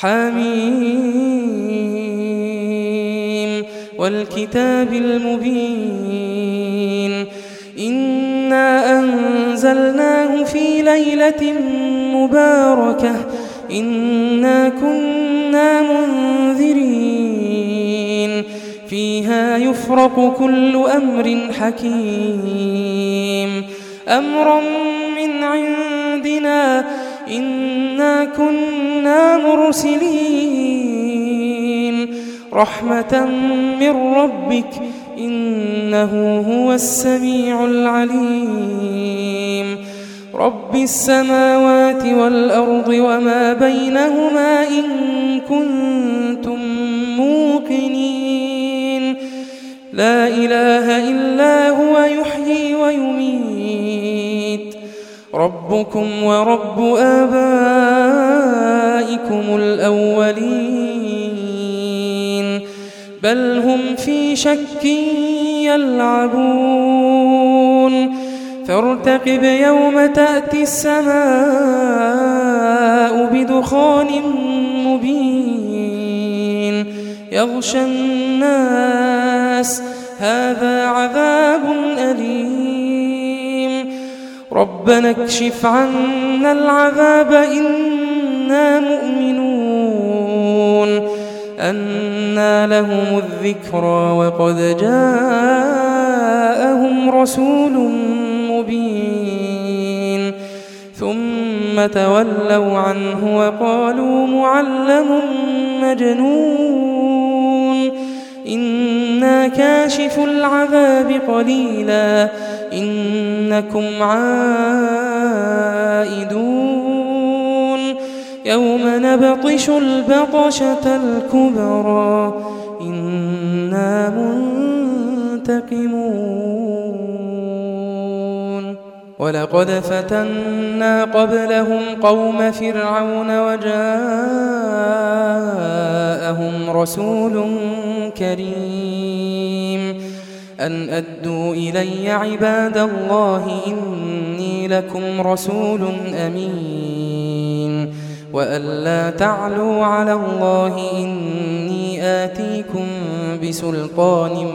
حميم والكتاب المبين إنا أنزلناه في ليلة مباركة إنا كنا منذرين فيها يفرق كل أمر حكيم أمرا من عندنا إنا كنا مرسلين رحمة من ربك إنه هو السميع العليم رب السماوات والأرض وما بينهما إن كنتم موقنين لا إله إلا هو يحيي ويميت ربكم ورب آبائكم الأولين بل هم في شك يلعبون فارتقب يوم تأتي السماء بدخان مبين يغشى الناس هذا عذاب أليم ربنا اكشف عنا العذاب إنا مؤمنون أنى لهم الذكرى وقد جاءهم رسول مبين ثم تولوا عنه وقالوا معلم مجنون إنا كاشف العذاب قليلا إنكم عائدون يوم نبطش البطشة الكبرى إنا منتقمون ولقد فتنا قبلهم قوم فرعون وجاءهم رسول كريم أن أدوا إلي عباد الله إني لكم رسول أمين وأن لا تعلوا على الله إني آتيكم بسلطان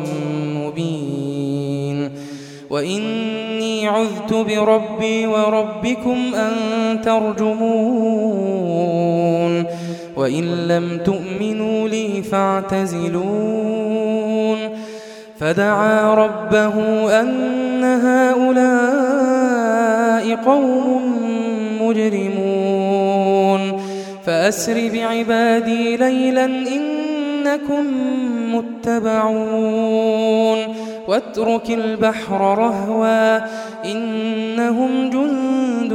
مبين وإني عذت بربي وربكم أن ترجمون وإن لم تؤمنوا لي فاعتزلون فدعا ربه أن هؤلاء قوم مجرمون فأسر بعبادي ليلا إنكم متبعون واترك البحر رهوا إنهم جند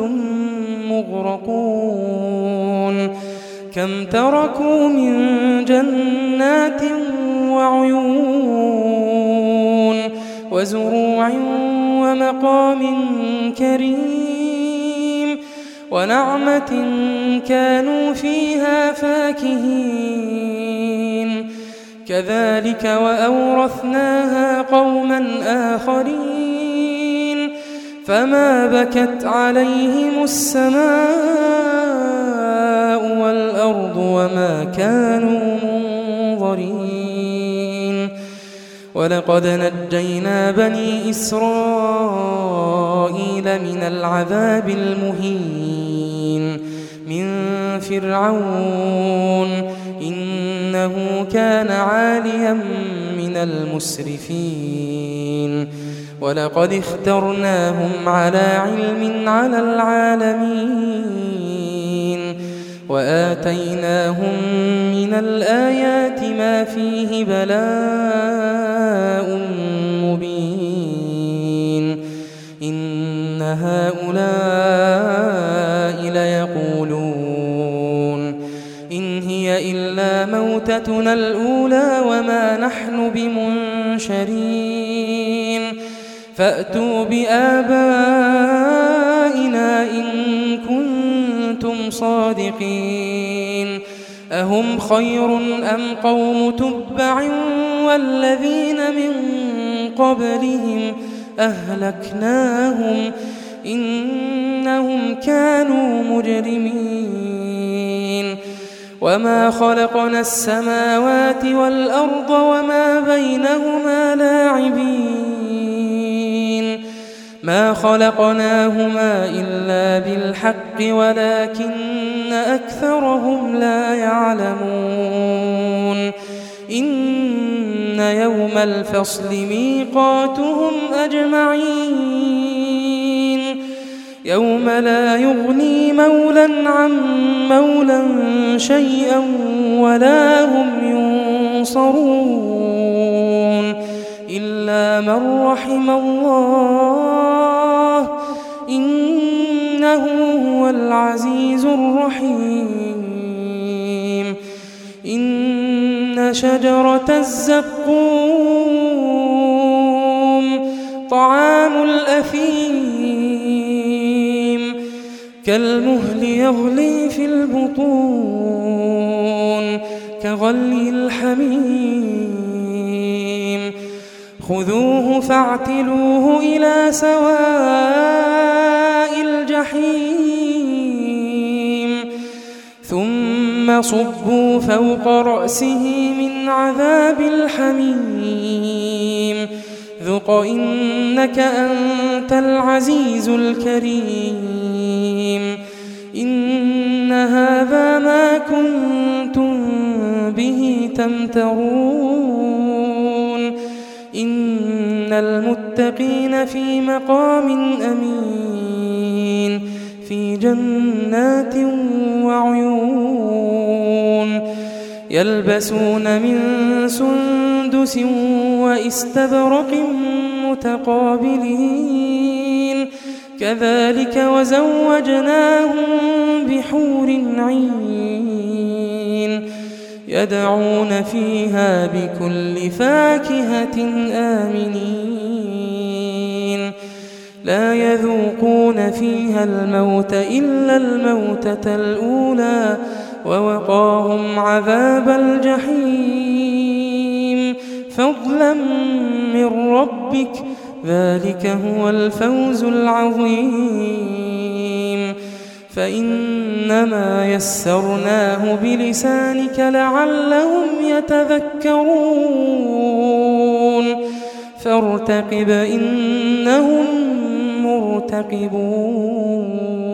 مغرقون كم تركوا من جنات وعيون وزروع ومقام كريم ونعمة كانوا فيها فاكهين كذلك وأورثناها قوما آخرين فما بكت عليهم السماء والأرض وما كانوا منظرين ولقد نجينا بني إسرائيل من العذاب المهين من فرعون إنه كان عاليا من المسرفين ولقد اخترناهم على علم على العالمين وآتيناهم من الآيات ما فيه بلاء مبين إن هؤلاء ليقولون إن هي إلا موتتنا الأولى وما نحن بمنشرين فأتوا بآبائنا إن كنتم صادقين أهم خير أم قوم تبع والذين من قبلهم أهلكناهم إنهم كانوا مجرمين وما خلقنا السماوات والأرض وما بينهما لاعبين ما خلقناهما إلا بالحق ولكن أكثرهم لا يعلمون إن يوم الفصل ميقاتهم أجمعين يوم لا يغني مولى عن مولى شيئا ولا هم ينصرون إلا من رحم الله إنه هو العزيز الرحيم إن شجرة الزقوم طعام الأثيم كالمهل يغلي في البطون كغلي الحميم خذوه فاعتلوه إلى سواء الجحيم ثم صبوا فوق رأسه من عذاب الحميم ذق إنك أنت العزيز الكريم إن هذا ما كنتم به تمترون إن المتقين في مقام أمين في جنات وعيون يلبسون من سندس وإستبرق متقابلين كذلك وزوجناهم بحور عين يدعون فيها بكل فاكهة آمنين لا يذوقون فيها الموت إلا الموتة الأولى ووقاهم عذاب الجحيم فضلا من ربك ذلك هو الفوز العظيم فإنما يسرناه بلسانك لعلهم يتذكرون فارتقب إنهم مرتقبون